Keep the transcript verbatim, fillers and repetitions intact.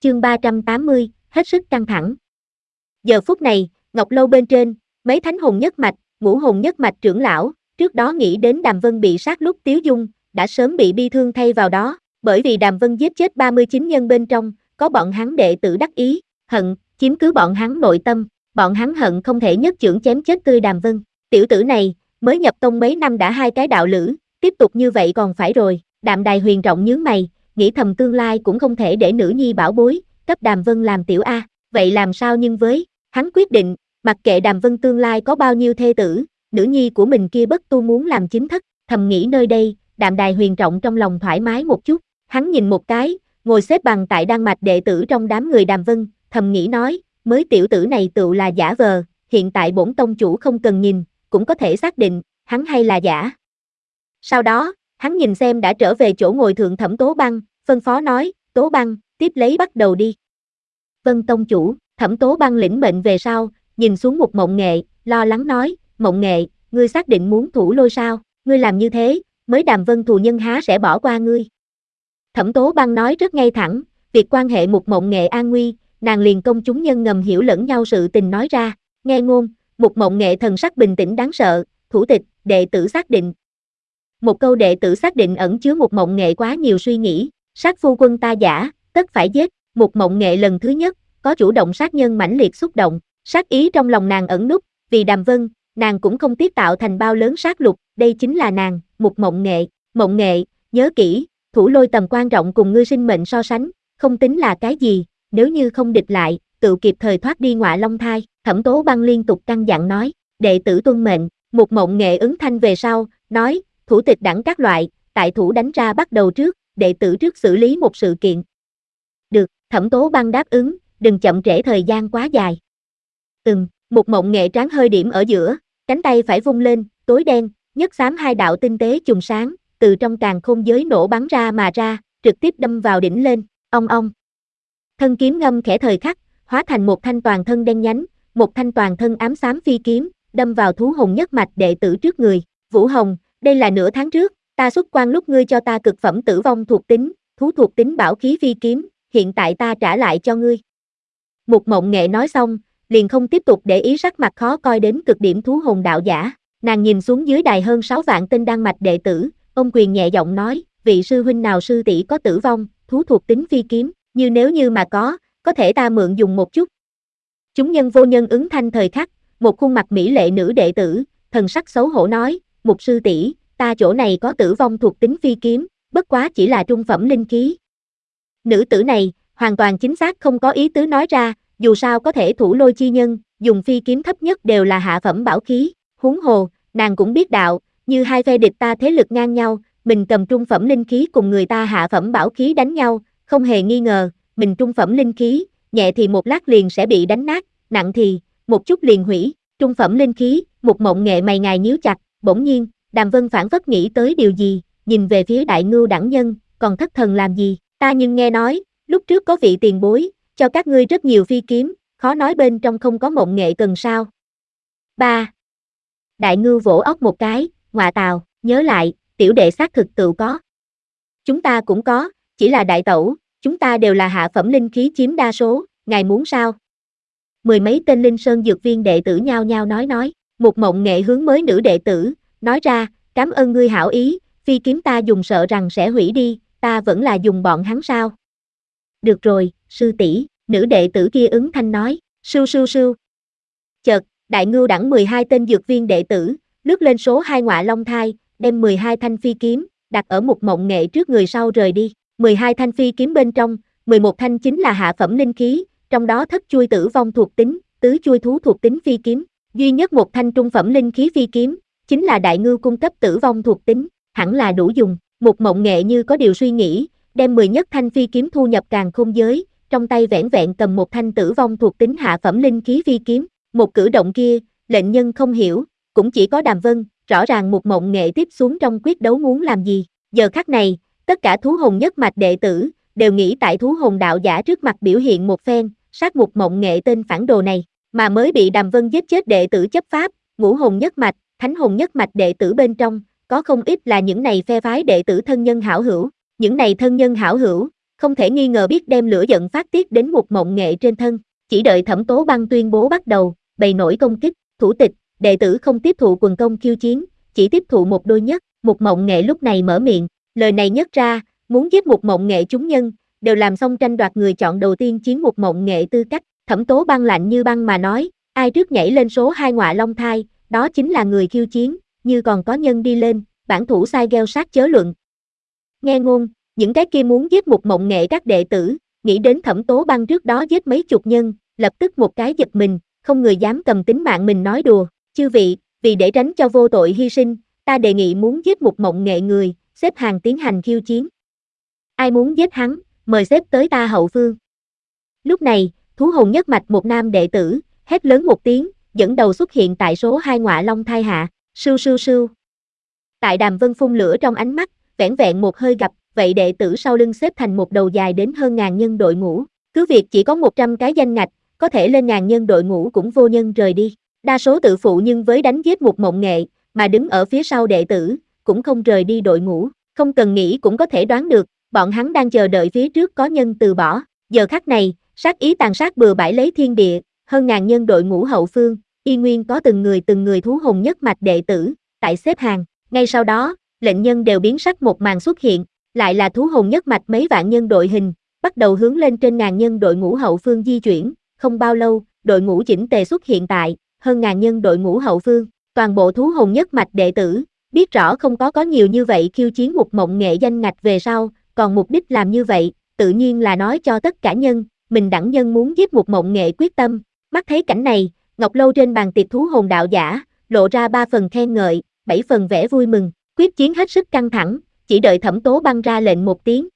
Chương ba trăm tám mươi, hết sức căng thẳng. Giờ phút này, Ngọc Lâu bên trên, mấy thánh hồn nhất mạch, ngũ hồn nhất mạch trưởng lão, trước đó nghĩ đến Đàm Vân bị sát lúc Tiếu Dung, đã sớm bị bi thương thay vào đó, bởi vì Đàm Vân giết chết ba mươi chín nhân bên trong, có bọn hắn đệ tử đắc ý, hận, chiếm cứ bọn hắn nội tâm, bọn hắn hận không thể nhất chưởng chém chết tươi Đàm Vân. Tiểu tử này, mới nhập tông mấy năm đã hai cái đạo lữ, tiếp tục như vậy còn phải rồi. Đạm Đài Huyền rộng nhướng mày, nghĩ thầm tương lai cũng không thể để nữ nhi bảo bối, cấp Đàm Vân làm tiểu A, vậy làm sao nhưng với, hắn quyết định, mặc kệ Đàm Vân tương lai có bao nhiêu thê tử, nữ nhi của mình kia bất tu muốn làm chính thất, thầm nghĩ nơi đây, Đạm Đài Huyền rộng trong lòng thoải mái một chút, hắn nhìn một cái, ngồi xếp bằng tại đan mạch đệ tử trong đám người Đàm Vân, thầm nghĩ nói, mới tiểu tử này tựu là giả vờ, hiện tại bổn tông chủ không cần nhìn, cũng có thể xác định, hắn hay là giả. Sau đó, hắn nhìn xem đã trở về chỗ ngồi thượng Thẩm Tố Băng, phân phó nói, Tố Băng, tiếp lấy bắt đầu đi. Vân tông chủ, Thẩm Tố Băng lĩnh mệnh về sau, nhìn xuống một Mộng Nghệ, lo lắng nói, Mộng Nghệ, ngươi xác định muốn thủ lôi sao, ngươi làm như thế, mới Đàm Vân thù nhân há sẽ bỏ qua ngươi. Thẩm Tố Băng nói rất ngay thẳng, việc quan hệ một Mộng Nghệ an nguy, nàng liền công chúng nhân ngầm hiểu lẫn nhau sự tình nói ra, nghe ngôn, một Mộng Nghệ thần sắc bình tĩnh đáng sợ, thủ tịch, đệ tử xác định. Một câu đệ tử xác định ẩn chứa một Mộng Nghệ quá nhiều suy nghĩ, sát phu quân ta giả, tất phải giết, một Mộng Nghệ lần thứ nhất, có chủ động sát nhân mãnh liệt xúc động, sát ý trong lòng nàng ẩn núp, vì Đàm Vân, nàng cũng không tiếc tạo thành bao lớn sát lục, đây chính là nàng, một Mộng Nghệ, Mộng Nghệ, nhớ kỹ, thủ lôi tầm quan trọng cùng ngươi sinh mệnh so sánh, không tính là cái gì, nếu như không địch lại, tự kịp thời thoát đi Ngọa Long thai, Thẩm Tố Băng liên tục căn dặn nói, đệ tử tuân mệnh, một Mộng Nghệ ứng thanh về sau, nói, thủ tịch đẳng các loại, tại thủ đánh ra bắt đầu trước, đệ tử trước xử lý một sự kiện. Được, Thẩm Tố Băng đáp ứng, đừng chậm trễ thời gian quá dài. Ừm, một Mộng Nghệ trán hơi điểm ở giữa, cánh tay phải vung lên, tối đen, nhất xám hai đạo tinh tế chùm sáng, từ trong càn khôn giới nổ bắn ra mà ra, trực tiếp đâm vào đỉnh lên, ong ong. Thân kiếm ngâm khẽ thời khắc, hóa thành một thanh toàn thân đen nhánh, một thanh toàn thân ám xám phi kiếm, đâm vào thú hồn nhất mạch đệ tử trước người. Vũ Hồng, đây là nửa tháng trước, ta xuất quan lúc ngươi cho ta cực phẩm tử vong thuộc tính, thú thuộc tính bảo khí phi kiếm, hiện tại ta trả lại cho ngươi. Một Mộng Nghệ nói xong, liền không tiếp tục để ý sắc mặt khó coi đến cực điểm thú hồn đạo giả, nàng nhìn xuống dưới đài hơn sáu vạn tên đan mạch đệ tử, ông quyền nhẹ giọng nói, vị sư huynh nào sư tỷ có tử vong, thú thuộc tính phi kiếm, như nếu như mà có, có thể ta mượn dùng một chút. Chúng nhân vô nhân ứng thanh thời khắc, một khuôn mặt mỹ lệ nữ đệ tử, thần sắc xấu hổ nói, một sư tỷ, ta chỗ này có tử vong thuộc tính phi kiếm, bất quá chỉ là trung phẩm linh khí. Nữ tử này, hoàn toàn chính xác không có ý tứ nói ra, dù sao có thể thủ lôi chi nhân, dùng phi kiếm thấp nhất đều là hạ phẩm bảo khí, huống hồ, nàng cũng biết đạo, như hai phe địch ta thế lực ngang nhau, mình cầm trung phẩm linh khí cùng người ta hạ phẩm bảo khí đánh nhau, không hề nghi ngờ, mình trung phẩm linh khí, nhẹ thì một lát liền sẽ bị đánh nát, nặng thì, một chút liền hủy, trung phẩm linh khí, một Mộng Nghệ mày ngài nhíu chặt, bỗng nhiên, Đàm Vân phản phất nghĩ tới điều gì, nhìn về phía Đại Ngưu đẳng nhân, còn thất thần làm gì, ta nhưng nghe nói, lúc trước có vị tiền bối, cho các ngươi rất nhiều phi kiếm, khó nói bên trong không có Mộng Nghệ cần sao. ba. Đại Ngưu vỗ óc một cái, ngọa tào, nhớ lại, tiểu đệ xác thực tự có. Chúng ta cũng có, chỉ là đại tẩu, chúng ta đều là hạ phẩm linh khí chiếm đa số, ngài muốn sao? Mười mấy tên Linh Sơn dược viên đệ tử nhao nhao nói nói, một Mộng Nghệ hướng mới nữ đệ tử, nói ra, cảm ơn ngươi hảo ý, phi kiếm ta dùng sợ rằng sẽ hủy đi, ta vẫn là dùng bọn hắn sao? Được rồi, sư tỷ, nữ đệ tử kia ứng thanh nói, sưu sưu sưu. Chợt, Đại Ngưu đẳng mười hai tên dược viên đệ tử, lướt lên số hai Ngọa Long thai, đem mười hai thanh phi kiếm, đặt ở một Mộng Nghệ trước người sau rời đi. mười hai thanh phi kiếm bên trong, mười một thanh chính là hạ phẩm linh khí, trong đó thất chuôi tử vong thuộc tính, tứ chuôi thú thuộc tính phi kiếm, duy nhất một thanh trung phẩm linh khí phi kiếm, chính là Đại Ngưu cung cấp tử vong thuộc tính, hẳn là đủ dùng. Một Mộng Nghệ như có điều suy nghĩ, đem mười nhất thanh phi kiếm thu nhập càn khôn giới, trong tay vẻn vẹn cầm một thanh tử vong thuộc tính hạ phẩm linh khí phi kiếm, một cử động kia, lệnh nhân không hiểu, cũng chỉ có Đàm Vân, rõ ràng một Mộng Nghệ tiếp xuống trong quyết đấu muốn làm gì. Giờ khắc này, tất cả thú hồn nhất mạch đệ tử, đều nghĩ tại thú hồn đạo giả trước mặt biểu hiện một phen, sát một Mộng Nghệ tên phản đồ này, mà mới bị Đàm Vân giết chết đệ tử chấp pháp, ngũ hồn nhất mạch, thánh hồn nhất mạch đệ tử bên trong, có không ít là những này phe phái đệ tử thân nhân hảo hữu, những này thân nhân hảo hữu, không thể nghi ngờ biết đem lửa giận phát tiết đến Mục Mộng Nghệ trên thân. Chỉ đợi Thẩm Tố Băng tuyên bố bắt đầu, bày nổi công kích, thủ tịch, đệ tử không tiếp thụ quần công khiêu chiến, chỉ tiếp thụ một đôi nhất. Mục Mộng Nghệ lúc này mở miệng, lời này nhất ra, muốn giết Mục Mộng Nghệ chúng nhân, đều làm xong tranh đoạt người chọn đầu tiên chiến Mục Mộng Nghệ tư cách. Thẩm Tố Băng lạnh như băng mà nói, ai trước nhảy lên số hai ngọa long thai, đó chính là người khiêu chiến, như còn có nhân đi lên, bản thủ sai gieo sát chớ luận. Nghe ngôn, những cái kia muốn giết Mục Mộng Nghệ các đệ tử, nghĩ đến Thẩm Tố Băng trước đó giết mấy chục nhân, lập tức một cái giật mình, không người dám cầm tính mạng mình nói đùa. Chư vị, vì để tránh cho vô tội hy sinh, ta đề nghị muốn giết Mục Mộng Nghệ người, xếp hàng tiến hành khiêu chiến. Ai muốn giết hắn, mời xếp tới ta hậu phương. Lúc này, thú hồn nhất mạch một nam đệ tử, hét lớn một tiếng, dẫn đầu xuất hiện tại số hai ngọa long thai hạ, sưu sưu sưu. Tại Đàm Vân phun lửa trong ánh mắt, vẻn vẹn một hơi gặp, vậy đệ tử sau lưng xếp thành một đầu dài đến hơn ngàn nhân đội ngũ, cứ việc chỉ có một trăm cái danh ngạch, có thể lên ngàn nhân đội ngũ cũng vô nhân rời đi. Đa số tự phụ nhưng với đánh giết Mục Mộng Nghệ, mà đứng ở phía sau đệ tử, cũng không rời đi đội ngũ, không cần nghĩ cũng có thể đoán được, bọn hắn đang chờ đợi phía trước có nhân từ bỏ. Giờ khắc này, sát ý tàn sát bừa bãi lấy thiên địa, hơn ngàn nhân đội ngũ hậu phương, y nguyên có từng người từng người thú hồn nhất mạch đệ tử, tại xếp hàng. Ngay sau đó, lệnh nhân đều biến sắc một màn xuất hiện, lại là thú hồn nhất mạch mấy vạn nhân đội hình, bắt đầu hướng lên trên ngàn nhân đội ngũ hậu phương di chuyển, không bao lâu, đội ngũ chỉnh tề xuất hiện tại hơn ngàn nhân đội ngũ hậu phương, toàn bộ thú hồn nhất mạch đệ tử, biết rõ không có có nhiều như vậy khiêu chiến Mục Mộng Nghệ danh ngạch về sau, còn mục đích làm như vậy, tự nhiên là nói cho tất cả nhân, mình đẳng nhân muốn giết Mục Mộng Nghệ quyết tâm. Mắt thấy cảnh này, Ngọc Lâu trên bàn tiệc thú hồn đạo giả, lộ ra ba phần khen ngợi, bảy phần vẻ vui mừng, quyết chiến hết sức căng thẳng, chỉ đợi Thẩm Tố Băng ra lệnh một tiếng,